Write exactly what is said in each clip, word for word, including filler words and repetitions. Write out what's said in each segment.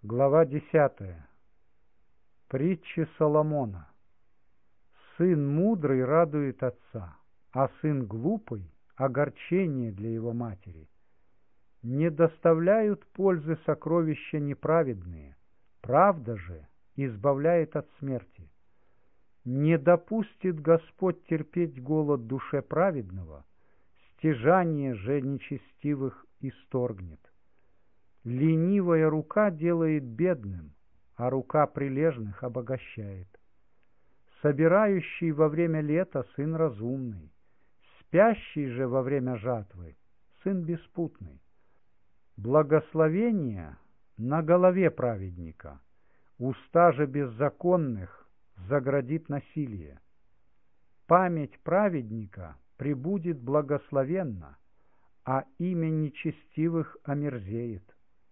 Глава десятая. Притчи Соломона. Сын мудрый радует отца, а сын глупый — огорчение для его матери. Не доставляют пользы сокровища неправедные, правда же избавляет от смерти. Не допустит Господь терпеть голод душе праведного, стяжание же нечестивых исторгнет. Ленивая рука делает бедным, а рука прилежных обогащает. Собирающий во время лета сын разумный, спящий же во время жатвы сын беспутный. Благословение на голове праведника, уста же беззаконных заградит насилие. Память праведника пребудет благословенно, а имя нечестивых омерзеет.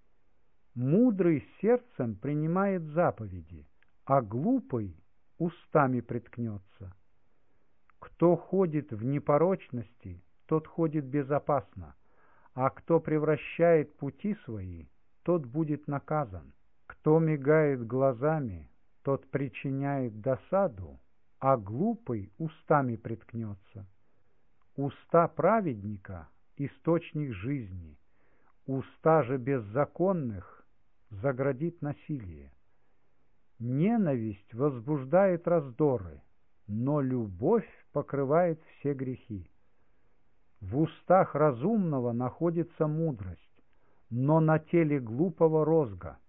Мудрый сердцем принимает заповеди, а глупый устами приткнется. Кто ходит в непорочности, тот ходит безопасно, а кто превращает пути свои, тот будет наказан. Кто мигает глазами, тот причиняет досаду, а глупый устами приткнется. Уста праведника — источник жизни, уста же беззаконных заградит насилие. Ненависть возбуждает раздоры, но любовь покрывает все грехи. В устах разумного находится мудрость, но на теле глупого розга.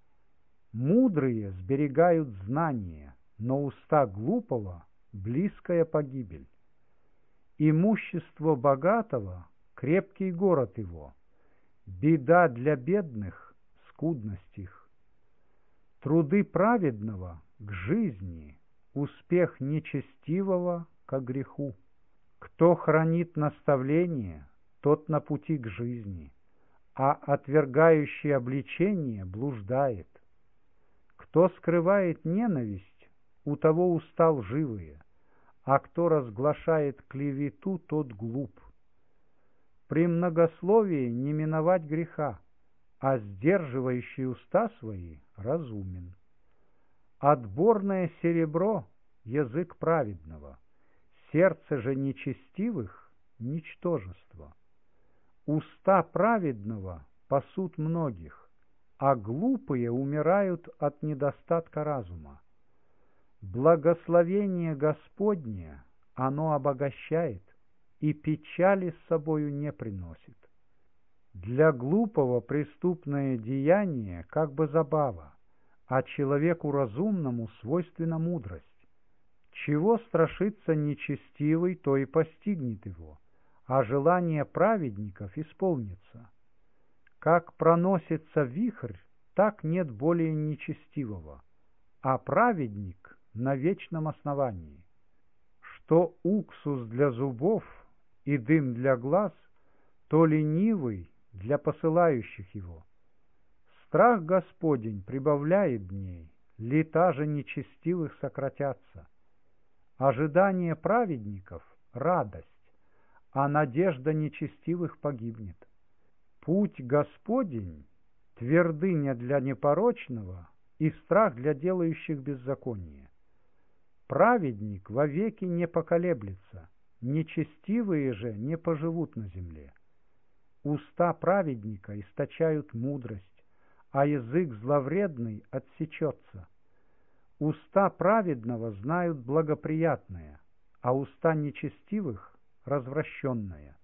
Мудрые сберегают знания, но уста глупого — близкая погибель. Имущество богатого — крепкий город его, беда для бедных — скудность их. Труды праведного — к жизни, успех нечестивого — ко греху. Кто хранит наставление, тот на пути к жизни, а отвергающий обличение блуждает. Кто скрывает ненависть, у того уста лживые, а кто разглашает клевету, тот глуп. При многословии не миновать греха, а сдерживающий уста свои разумен. Отборное серебро — язык праведного, сердце же нечестивых — ничтожество. Уста праведного пасут многих, а глупые умирают от недостатка разума. Благословение Господне оно обогащает, и печали с собою не приносит. Для глупого преступное деяние как бы забава, а человеку разумному свойственна мудрость. Чего страшится нечестивый, то и постигнет его, а желание праведников исполнится. Как проносится вихрь, так нет более нечестивого, а праведник на вечном основании. Что уксус для зубов и дым для глаз, то ленивый для посылающих его. Страх Господень прибавляет дней, лета же нечестивых сократятся. Ожидание праведников — радость, а надежда нечестивых погибнет. Путь Господень — твердыня для непорочного и страх для делающих беззаконие. Праведник вовеки не поколеблется, нечестивые же не поживут на земле. Уста праведника источают мудрость, а язык зловредный отсечется. Уста праведного знают благоприятное, а уста нечестивых — развращенное.